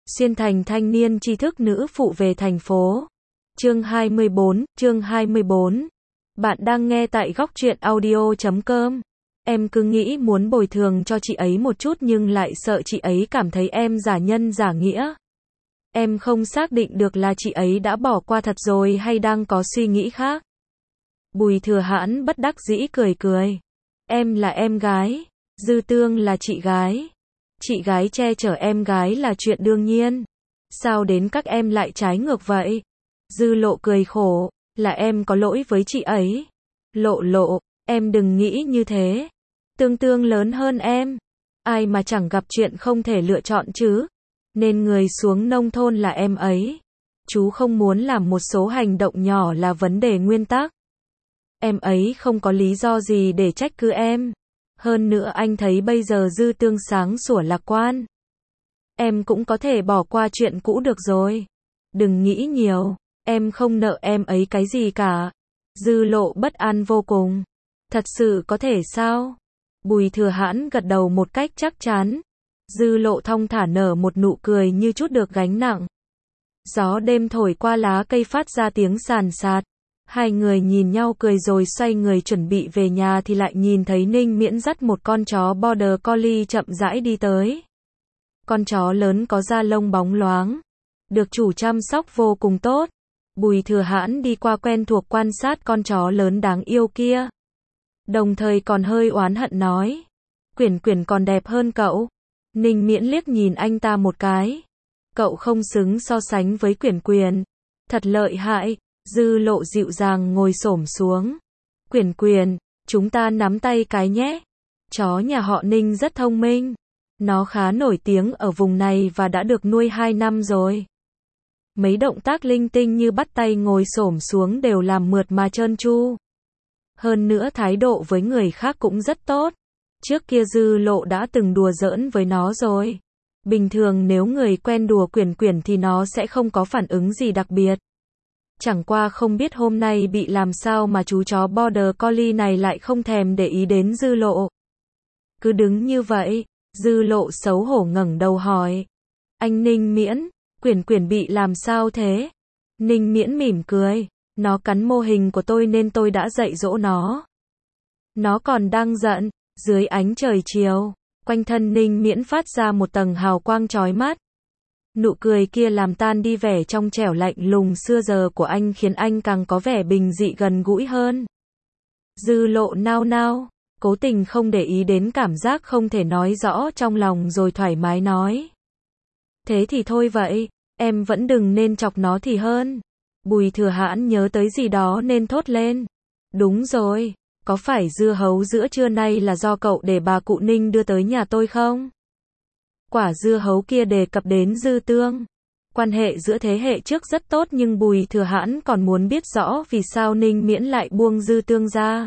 Xuyên thành thanh niên tri thức nữ phụ về thành phố. Chương 24. Bạn đang nghe tại góc truyện audio.com. Em cứ nghĩ muốn bồi thường cho chị ấy một chút nhưng lại sợ chị ấy cảm thấy em giả nhân giả nghĩa. Em không xác định được là chị ấy đã bỏ qua thật rồi hay đang có suy nghĩ khác. Bùi Thừa Hãn bất đắc dĩ cười cười. Em là em gái, Dư Tương là chị gái. Chị gái che chở em gái là chuyện đương nhiên. Sao đến các em lại trái ngược vậy? Dư Lộ cười khổ, là em có lỗi với chị ấy. Lộ, em đừng nghĩ như thế. Tương lớn hơn em. Ai mà chẳng gặp chuyện không thể lựa chọn chứ. Nên người xuống nông thôn là em ấy. Chú không muốn làm một số hành động nhỏ là vấn đề nguyên tắc. Em ấy không có lý do gì để trách cứ em. Hơn nữa anh thấy bây giờ Dư Tương sáng sủa lạc quan. Em cũng có thể bỏ qua chuyện cũ được rồi. Đừng nghĩ nhiều, em không nợ em ấy cái gì cả. Dư Lộ bất an vô cùng. Thật sự có thể sao? Bùi Thừa Hãn gật đầu một cách chắc chắn. Dư Lộ thong thả nở một nụ cười như trút được gánh nặng. Gió đêm thổi qua lá cây phát ra tiếng sàn sạt. Hai người nhìn nhau cười rồi xoay người chuẩn bị về nhà thì lại nhìn thấy Ninh Miễn dắt một con chó Border Collie chậm rãi đi tới. Con chó lớn có da lông bóng loáng, được chủ chăm sóc vô cùng tốt. Bùi Thừa Hãn đi qua quen thuộc quan sát con chó lớn đáng yêu kia. Đồng thời còn hơi oán hận nói. Quyển còn đẹp hơn cậu. Ninh Miễn liếc nhìn anh ta một cái. Cậu không xứng so sánh với Quyển. Thật lợi hại. Dư Lộ dịu dàng ngồi xổm xuống. Quyển, chúng ta nắm tay cái nhé. Chó nhà họ Ninh rất thông minh. Nó khá nổi tiếng ở vùng này và đã được nuôi 2 năm rồi. Mấy động tác linh tinh như bắt tay ngồi xổm xuống đều làm mượt mà trơn tru. Hơn nữa thái độ với người khác cũng rất tốt. Trước kia Dư Lộ đã từng đùa giỡn với nó rồi. Bình thường nếu người quen đùa Quyển thì nó sẽ không có phản ứng gì đặc biệt. Chẳng qua không biết hôm nay bị làm sao mà chú chó Border Collie này lại không thèm để ý đến Dư Lộ. Cứ đứng như vậy, Dư Lộ xấu hổ ngẩng đầu hỏi. Anh Ninh Miễn, Quyển bị làm sao thế? Ninh Miễn mỉm cười. Nó cắn mô hình của tôi nên tôi đã dạy dỗ nó. Nó còn đang giận. Dưới ánh trời chiều, quanh thân Ninh Miễn phát ra một tầng hào quang chói mắt. Nụ cười kia làm tan đi vẻ trong trẻo lạnh lùng xưa giờ của anh khiến anh càng có vẻ bình dị gần gũi hơn. Dư Lộ nao, cố tình không để ý đến cảm giác không thể nói rõ trong lòng rồi thoải mái nói. Thế thì thôi vậy, em vẫn đừng nên chọc nó thì hơn. Bùi Thừa Hãn nhớ tới gì đó nên thốt lên. Đúng rồi, có phải dưa hấu giữa trưa nay là do cậu để bà cụ Ninh đưa tới nhà tôi không? Quả dưa hấu kia đề cập đến Dư Tương. Quan hệ giữa thế hệ trước rất tốt nhưng Bùi Thừa Hãn còn muốn biết rõ vì sao Ninh Miễn lại buông Dư Tương ra.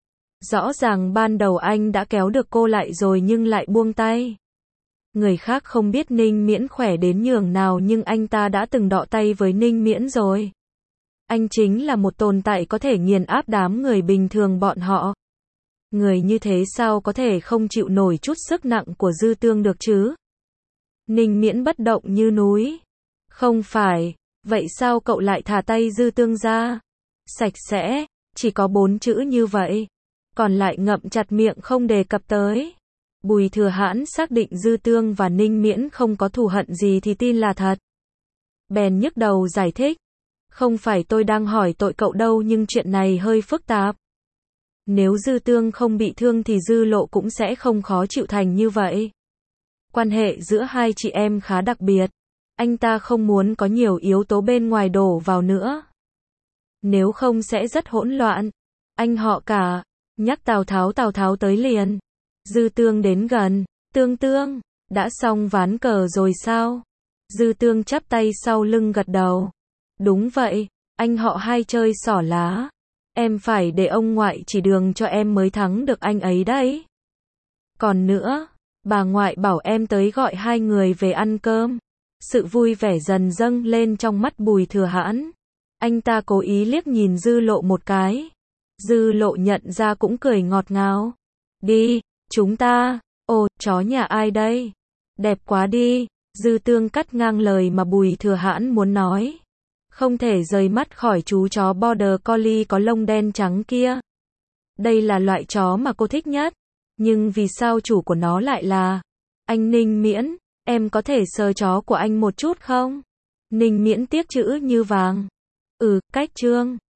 Rõ ràng ban đầu anh đã kéo được cô lại rồi nhưng lại buông tay. Người khác không biết Ninh Miễn khỏe đến nhường nào nhưng anh ta đã từng đọ tay với Ninh Miễn rồi. Anh chính là một tồn tại có thể nghiền áp đám người bình thường bọn họ. Người như thế sao có thể không chịu nổi chút sức nặng của Dư Tương được chứ? Ninh Miễn bất động như núi. Không phải, vậy sao cậu lại thả tay Dư Tương ra? Sạch sẽ, chỉ có 4 chữ như vậy. Còn lại ngậm chặt miệng không đề cập tới. Bùi Thừa Hãn xác định Dư Tương và Ninh Miễn không có thù hận gì thì tin là thật. Bèn nhức đầu giải thích. Không phải tôi đang hỏi tội cậu đâu nhưng chuyện này hơi phức tạp. Nếu Dư Tương không bị thương thì Dư Lộ cũng sẽ không khó chịu thành như vậy. Quan hệ giữa hai chị em khá đặc biệt. Anh ta không muốn có nhiều yếu tố bên ngoài đổ vào nữa. Nếu không sẽ rất hỗn loạn. Anh họ cả. Nhắc Tào Tháo tới liền. Dư Tương đến gần. Tương, đã xong ván cờ rồi sao? Dư Tương chắp tay sau lưng gật đầu. Đúng vậy, anh họ hai chơi xỏ lá. Em phải để ông ngoại chỉ đường cho em mới thắng được anh ấy đấy. Còn nữa, bà ngoại bảo em tới gọi hai người về ăn cơm. Sự vui vẻ dần dâng lên trong mắt Bùi Thừa Hãn. Anh ta cố ý liếc nhìn Dư Lộ một cái. Dư Lộ nhận ra cũng cười ngọt ngào. Đi, chúng ta. Ồ, chó nhà ai đây? Đẹp quá đi. Dư Tương cắt ngang lời mà Bùi Thừa Hãn muốn nói. Không thể rời mắt khỏi chú chó Border Collie có lông đen trắng kia. Đây là loại chó mà cô thích nhất. Nhưng vì sao chủ của nó lại là anh Ninh Miễn? Em có thể sờ chó của anh một chút không? Ninh Miễn tiếc chữ như vàng. Cách Trương.